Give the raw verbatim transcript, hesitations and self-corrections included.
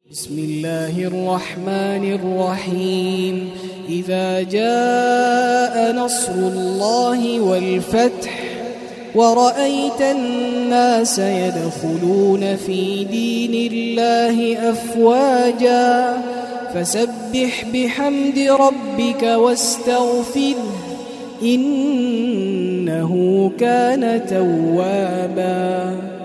بسم الله الرحمن الرحيم إذا جاء نصر الله والفتح ورأيت الناس يدخلون في دين الله أفواجا فسبح بحمد ربك واستغفره إنه كان توابا.